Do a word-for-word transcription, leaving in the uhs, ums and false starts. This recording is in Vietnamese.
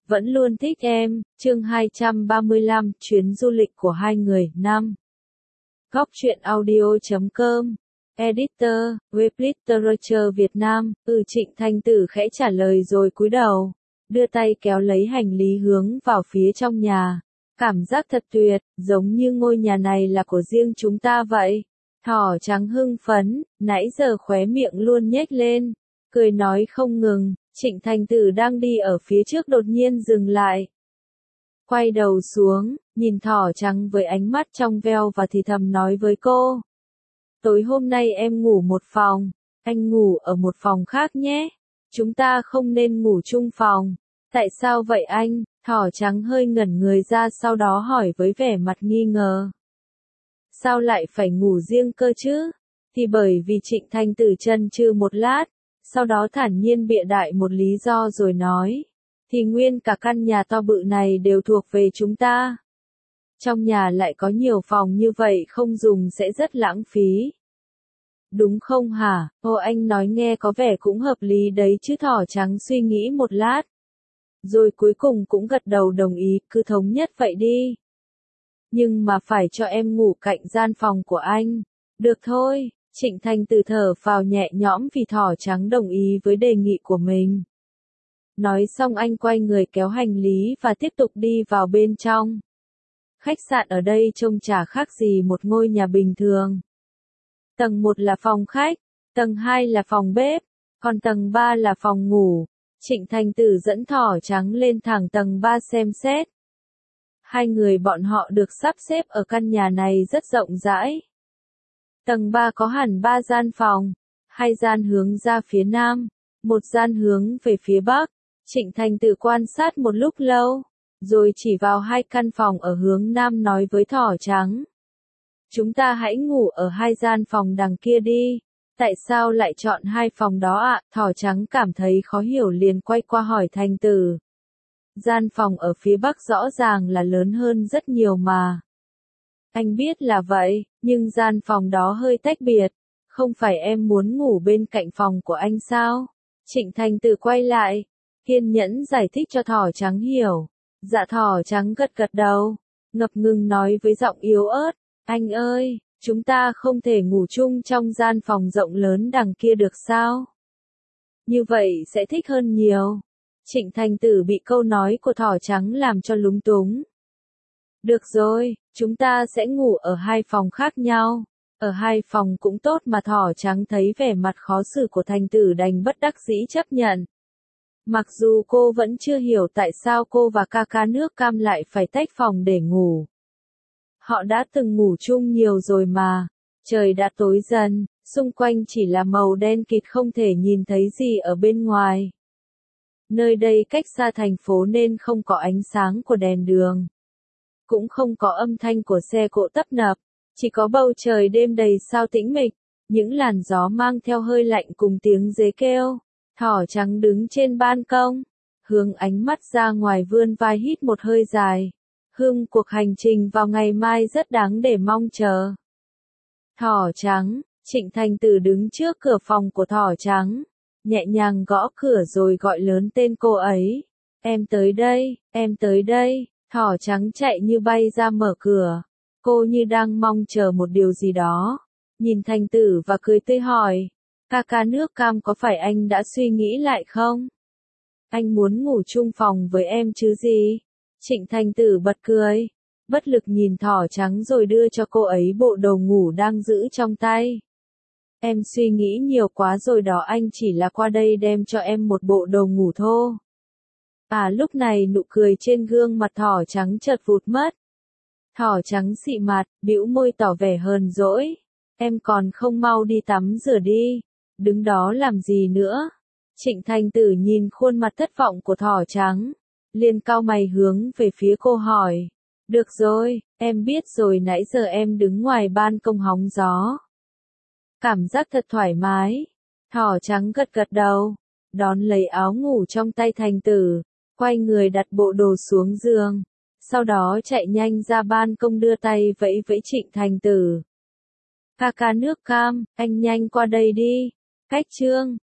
vẫn luôn thích em, chương hai trăm ba mươi lăm, chuyến du lịch của hai người, năm. Góc truyện audio chấm com, Editor, web literature Việt Nam, ừ Trịnh Thanh Tử khẽ trả lời rồi cúi đầu, đưa tay kéo lấy hành lý hướng vào phía trong nhà. Cảm giác thật tuyệt, giống như ngôi nhà này là của riêng chúng ta vậy. Thỏ trắng hưng phấn, nãy giờ khóe miệng luôn nhếch lên, cười nói không ngừng. Trịnh Thanh Tử đang đi ở phía trước đột nhiên dừng lại. Quay đầu xuống, nhìn thỏ trắng với ánh mắt trong veo và thì thầm nói với cô. Tối hôm nay em ngủ một phòng, anh ngủ ở một phòng khác nhé. Chúng ta không nên ngủ chung phòng. Tại sao vậy anh? Thỏ trắng hơi ngẩn người ra sau đó hỏi với vẻ mặt nghi ngờ. Sao lại phải ngủ riêng cơ chứ? Thì bởi vì Trịnh Thanh Tử chần chừ một lát, sau đó thản nhiên bịa đại một lý do rồi nói. Thì nguyên cả căn nhà to bự này đều thuộc về chúng ta. Trong nhà lại có nhiều phòng như vậy không dùng sẽ rất lãng phí. Đúng không hả? Ô anh nói nghe có vẻ cũng hợp lý đấy chứ. Thỏ trắng suy nghĩ một lát. Rồi cuối cùng cũng gật đầu đồng ý, cứ thống nhất vậy đi. Nhưng mà phải cho em ngủ cạnh gian phòng của anh. Được thôi, Trịnh Thanh Tử thở phào nhẹ nhõm vì thỏ trắng đồng ý với đề nghị của mình. Nói xong anh quay người kéo hành lý và tiếp tục đi vào bên trong. Khách sạn ở đây trông chả khác gì một ngôi nhà bình thường. Tầng một là phòng khách, tầng hai là phòng bếp, còn tầng ba là phòng ngủ. Trịnh Thanh Tử dẫn thỏ trắng lên thẳng tầng ba xem xét. Hai người bọn họ được sắp xếp ở căn nhà này rất rộng rãi. Tầng ba có hẳn ba gian phòng, hai gian hướng ra phía nam, một gian hướng về phía bắc. Trịnh Thanh Tử quan sát một lúc lâu, rồi chỉ vào hai căn phòng ở hướng nam nói với thỏ trắng. Chúng ta hãy ngủ ở hai gian phòng đằng kia đi. Tại sao lại chọn hai phòng đó ạ? À? Thỏ trắng cảm thấy khó hiểu liền quay qua hỏi Thanh Tử. Gian phòng ở phía bắc rõ ràng là lớn hơn rất nhiều mà. Anh biết là vậy, nhưng gian phòng đó hơi tách biệt. Không phải em muốn ngủ bên cạnh phòng của anh sao? Trịnh Thanh Tử quay lại, kiên nhẫn giải thích cho thỏ trắng hiểu. Dạ thỏ trắng gật gật đầu, ngập ngừng nói với giọng yếu ớt. Anh ơi, chúng ta không thể ngủ chung trong gian phòng rộng lớn đằng kia được sao? Như vậy sẽ thích hơn nhiều. Trịnh Thanh Tử bị câu nói của thỏ trắng làm cho lúng túng. Được rồi, chúng ta sẽ ngủ ở hai phòng khác nhau. Ở hai phòng cũng tốt mà. Thỏ trắng thấy vẻ mặt khó xử của Thanh Tử đành bất đắc dĩ chấp nhận. Mặc dù cô vẫn chưa hiểu tại sao cô và ca ca nước cam lại phải tách phòng để ngủ. Họ đã từng ngủ chung nhiều rồi mà. Trời đã tối dần, xung quanh chỉ là màu đen kịt không thể nhìn thấy gì ở bên ngoài. Nơi đây cách xa thành phố nên không có ánh sáng của đèn đường. Cũng không có âm thanh của xe cộ tấp nập. Chỉ có bầu trời đêm đầy sao tĩnh mịch. Những làn gió mang theo hơi lạnh cùng tiếng dế kêu. Thỏ trắng đứng trên ban công. Hướng ánh mắt ra ngoài vươn vai hít một hơi dài. Hương cuộc hành trình vào ngày mai rất đáng để mong chờ. Thỏ trắng, Trịnh Thanh Tử đứng trước cửa phòng của thỏ trắng. Nhẹ nhàng gõ cửa rồi gọi lớn tên cô ấy. Em tới đây, em tới đây. Thỏ trắng chạy như bay ra mở cửa. Cô như đang mong chờ một điều gì đó. Nhìn Thanh Tử và cười tươi hỏi. Ca ca nước cam có phải anh đã suy nghĩ lại không? Anh muốn ngủ chung phòng với em chứ gì? Trịnh Thanh Tử bật cười. Bất lực nhìn thỏ trắng rồi đưa cho cô ấy bộ đồ ngủ đang giữ trong tay. Em suy nghĩ nhiều quá rồi đó, anh chỉ là qua đây đem cho em một bộ đồ ngủ thô. À lúc này nụ cười trên gương mặt thỏ trắng chợt vụt mất. Thỏ trắng xị mặt, bĩu môi tỏ vẻ hờn dỗi. Em còn không mau đi tắm rửa đi. Đứng đó làm gì nữa? Trịnh Thanh Tử nhìn khuôn mặt thất vọng của thỏ trắng. Liền cau mày hướng về phía cô hỏi. Được rồi, em biết rồi, nãy giờ em đứng ngoài ban công hóng gió. Cảm giác thật thoải mái. Thỏ trắng gật gật đầu. Đón lấy áo ngủ trong tay Thanh Tử. Quay người đặt bộ đồ xuống giường. Sau đó chạy nhanh ra ban công đưa tay vẫy vẫy Trịnh Thanh Tử. Ca ca nước cam, anh nhanh qua đây đi. Cách chương.